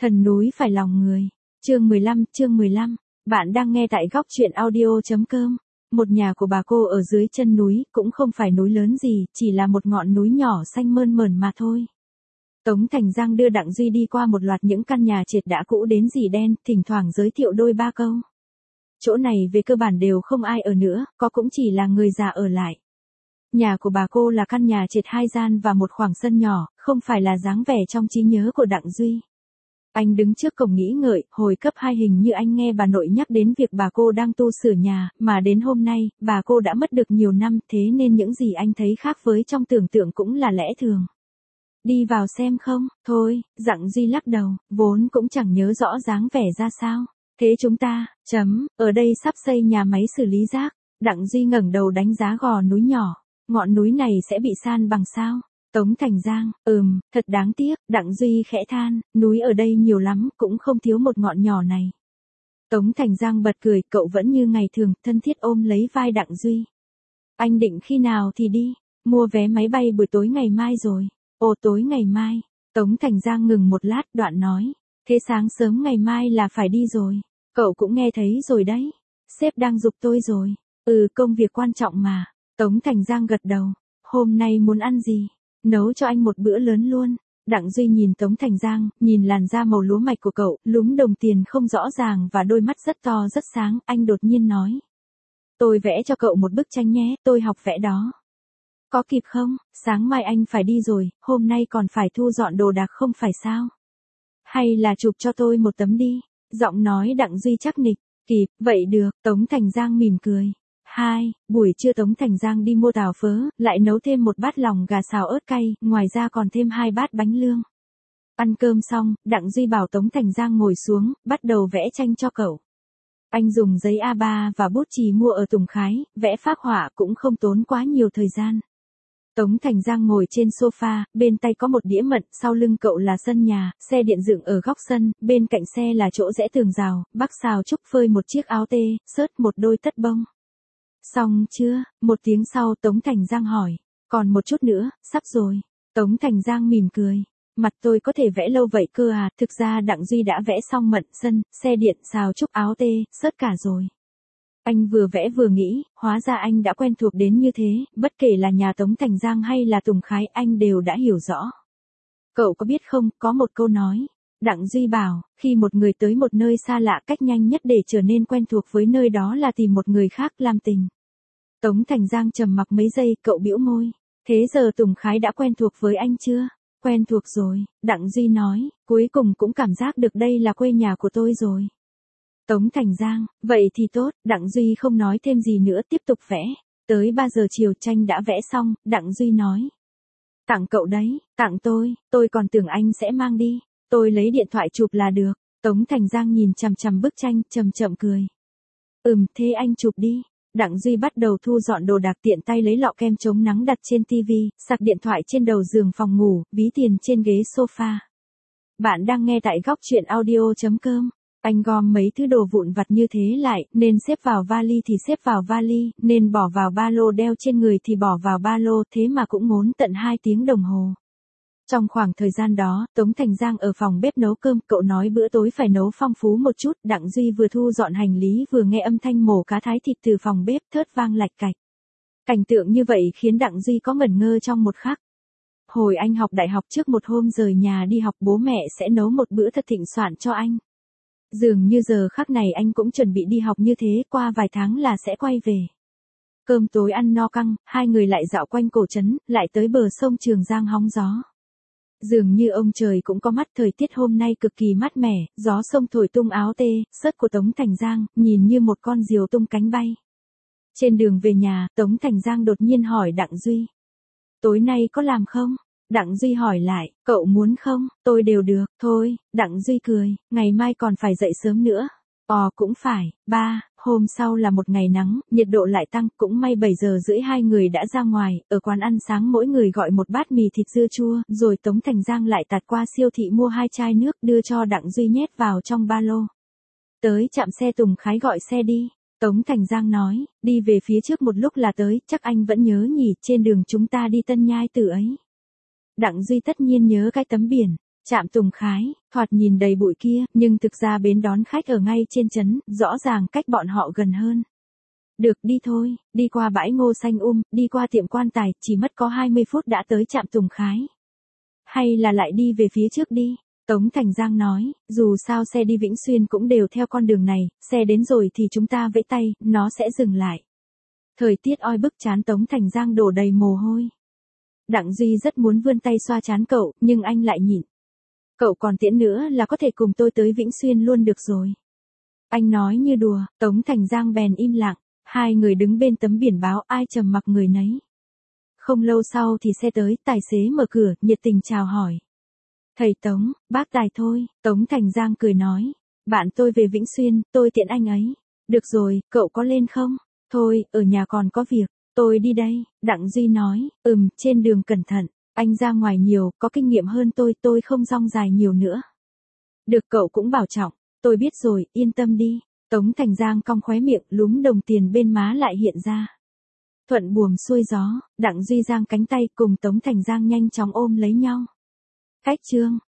Thần núi phải lòng người. Chương 15, bạn đang nghe tại góc truyện audio.com. Một nhà của bà cô ở dưới chân núi, cũng không phải núi lớn gì, chỉ là một ngọn núi nhỏ xanh mơn mởn mà thôi. Tống Thành Giang đưa Đặng Duy đi qua một loạt những căn nhà trệt đã cũ đến rỉ đen, thỉnh thoảng giới thiệu đôi ba câu. Chỗ này về cơ bản đều không ai ở nữa, có cũng chỉ là người già ở lại. Nhà của bà cô là căn nhà trệt 2 gian và một khoảng sân nhỏ, không phải là dáng vẻ trong trí nhớ của Đặng Duy. Anh đứng trước cổng nghĩ ngợi, hồi cấp 2 hình như anh nghe bà nội nhắc đến việc bà cô đang tu sửa nhà, mà đến hôm nay, bà cô đã mất được nhiều năm, thế nên những gì anh thấy khác với trong tưởng tượng cũng là lẽ thường. Đi vào xem không? Thôi, Đặng Duy lắc đầu, vốn cũng chẳng nhớ rõ dáng vẻ ra sao. Thế chúng ta, ở đây sắp xây nhà máy xử lý rác. Đặng Duy ngẩng đầu đánh giá gò núi nhỏ, ngọn núi này sẽ bị san bằng sao? Tống Thành Giang, thật đáng tiếc, Đặng Duy khẽ than, núi ở đây nhiều lắm, cũng không thiếu một ngọn nhỏ này. Tống Thành Giang bật cười, cậu vẫn như ngày thường, thân thiết ôm lấy vai Đặng Duy. Anh định khi nào thì đi? Mua vé máy bay buổi tối ngày mai rồi. Ồ, tối ngày mai. Tống Thành Giang ngừng một lát, đoạn nói. Thế sáng sớm ngày mai là phải đi rồi. Cậu cũng nghe thấy rồi đấy. Sếp đang giục tôi rồi. Công việc quan trọng mà. Tống Thành Giang gật đầu. Hôm nay muốn ăn gì? Nấu cho anh một bữa lớn luôn. Đặng Duy nhìn Tống Thành Giang, nhìn làn da màu lúa mạch của cậu, lúm đồng tiền không rõ ràng và đôi mắt rất to rất sáng, anh đột nhiên nói. Tôi vẽ cho cậu một bức tranh nhé, tôi học vẽ đó. Có kịp không? Sáng mai anh phải đi rồi, hôm nay còn phải thu dọn đồ đạc không phải sao? Hay là chụp cho tôi một tấm đi? Giọng nói Đặng Duy chắc nịch. Kịp, vậy được, Tống Thành Giang mỉm cười. Buổi trưa Tống Thành Giang đi mua tàu phớ, lại nấu thêm một bát lòng gà xào ớt cay, ngoài ra còn thêm 2 bát bánh lương. Ăn cơm xong, Đặng Duy bảo Tống Thành Giang ngồi xuống, bắt đầu vẽ tranh cho cậu. Anh dùng giấy A3 và bút chì mua ở Tùng Khái, vẽ phác họa cũng không tốn quá nhiều thời gian. Tống Thành Giang ngồi trên sofa, bên tay có một đĩa mận, sau lưng cậu là sân nhà, xe điện dựng ở góc sân, bên cạnh xe là chỗ rẽ tường rào, bác xào trúc phơi một chiếc áo tê, xớt một đôi tất bông. Xong chưa? Một tiếng sau Tống Thành Giang hỏi. Còn một chút nữa, sắp rồi. Tống Thành Giang mỉm cười. Mặt tôi có thể vẽ lâu vậy cơ à? Thực ra Đặng Duy đã vẽ xong mận, sân, xe điện, xào trúc, áo tê, xớt cả rồi. Anh vừa vẽ vừa nghĩ, hóa ra anh đã quen thuộc đến như thế, bất kể là nhà Tống Thành Giang hay là Tùng Khái anh đều đã hiểu rõ. Cậu có biết không, có một câu nói. Đặng Duy bảo, khi một người tới một nơi xa lạ, cách nhanh nhất để trở nên quen thuộc với nơi đó là tìm một người khác làm tình. Tống Thành Giang trầm mặc mấy giây, cậu bĩu môi. Thế giờ Tùng Khái đã quen thuộc với anh chưa? Quen thuộc rồi, Đặng Duy nói, cuối cùng cũng cảm giác được đây là quê nhà của tôi rồi. Tống Thành Giang, vậy thì tốt, Đặng Duy không nói thêm gì nữa, tiếp tục vẽ. Tới 3 giờ chiều tranh đã vẽ xong, Đặng Duy nói. Tặng cậu đấy, tặng tôi còn tưởng anh sẽ mang đi. Tôi lấy điện thoại chụp là được. Tống Thành Giang nhìn chằm chằm bức tranh, chậm chậm cười. Thế anh chụp đi. Đặng Duy bắt đầu thu dọn đồ đạc, tiện tay lấy lọ kem chống nắng đặt trên tivi, sạc điện thoại trên đầu giường phòng ngủ, ví tiền trên ghế sofa. Bạn đang nghe tại góc truyện audio.com. Anh gom mấy thứ đồ vụn vặt như thế lại, nên xếp vào vali thì xếp vào vali, nên bỏ vào ba lô đeo trên người thì bỏ vào ba lô, thế mà cũng ngốn tận 2 tiếng đồng hồ. Trong khoảng thời gian đó, Tống Thành Giang ở phòng bếp nấu cơm, cậu nói bữa tối phải nấu phong phú một chút, Đặng Duy vừa thu dọn hành lý vừa nghe âm thanh mổ cá thái thịt từ phòng bếp thớt vang lạch cạch. Cảnh tượng như vậy khiến Đặng Duy có ngẩn ngơ trong một khắc. Hồi anh học đại học, trước một hôm rời nhà đi học, bố mẹ sẽ nấu một bữa thật thịnh soạn cho anh. Dường như giờ khắc này anh cũng chuẩn bị đi học như thế, qua vài tháng là sẽ quay về. Cơm tối ăn no căng, hai người lại dạo quanh cổ trấn, lại tới bờ sông Trường Giang hóng gió. Dường như ông trời cũng có mắt, thời tiết hôm nay cực kỳ mát mẻ, gió sông thổi tung áo tê, xớt của Tống Thành Giang, nhìn như một con diều tung cánh bay. Trên đường về nhà, Tống Thành Giang đột nhiên hỏi Đặng Duy. Tối nay có làm không? Đặng Duy hỏi lại, cậu muốn không? Tôi đều được, thôi, Đặng Duy cười, ngày mai còn phải dậy sớm nữa. Cũng phải, hôm sau là một ngày nắng, nhiệt độ lại tăng, cũng may 7 giờ rưỡi hai người đã ra ngoài, ở quán ăn sáng mỗi người gọi một bát mì thịt dưa chua, rồi Tống Thành Giang lại tạt qua siêu thị mua 2 chai nước đưa cho Đặng Duy nhét vào trong ba lô. Tới trạm xe Tùng Khái gọi xe đi. Tống Thành Giang nói, đi về phía trước một lúc là tới, chắc anh vẫn nhớ nhỉ, trên đường chúng ta đi Tân Nhai Tử ấy. Đặng Duy tất nhiên nhớ cái tấm biển. Trạm Tùng Khái, thoạt nhìn đầy bụi kia, nhưng thực ra bến đón khách ở ngay trên trấn, rõ ràng cách bọn họ gần hơn. Được đi thôi, đi qua bãi ngô xanh đi qua tiệm quan tài, chỉ mất có 20 phút đã tới Trạm Tùng Khái. Hay là lại đi về phía trước đi, Tống Thành Giang nói, dù sao xe đi Vĩnh Xuyên cũng đều theo con đường này, xe đến rồi thì chúng ta vẫy tay, nó sẽ dừng lại. Thời tiết oi bức trán Tống Thành Giang đổ đầy mồ hôi. Đặng Duy rất muốn vươn tay xoa trán cậu, nhưng anh lại nhịn. Cậu còn tiễn nữa là có thể cùng tôi tới Vĩnh Xuyên luôn được rồi. Anh nói như đùa, Tống Thành Giang bèn im lặng, hai người đứng bên tấm biển báo ai trầm mặc người nấy. Không lâu sau thì xe tới, tài xế mở cửa, nhiệt tình chào hỏi. Thầy Tống, bác Tài thôi, Tống Thành Giang cười nói. Bạn tôi về Vĩnh Xuyên, tôi tiễn anh ấy. Được rồi, cậu có lên không? Thôi, ở nhà còn có việc, tôi đi đây, Đặng Duy nói. Trên đường cẩn thận, anh ra ngoài nhiều, có kinh nghiệm hơn tôi không dong dài nhiều nữa. Được, cậu cũng bảo trọng, tôi biết rồi, yên tâm đi. Tống Thành Giang cong khóe miệng, lúm đồng tiền bên má lại hiện ra. Thuận buồm xuôi gió, Đặng Duy giang cánh tay cùng Tống Thành Giang nhanh chóng ôm lấy nhau. Cách chương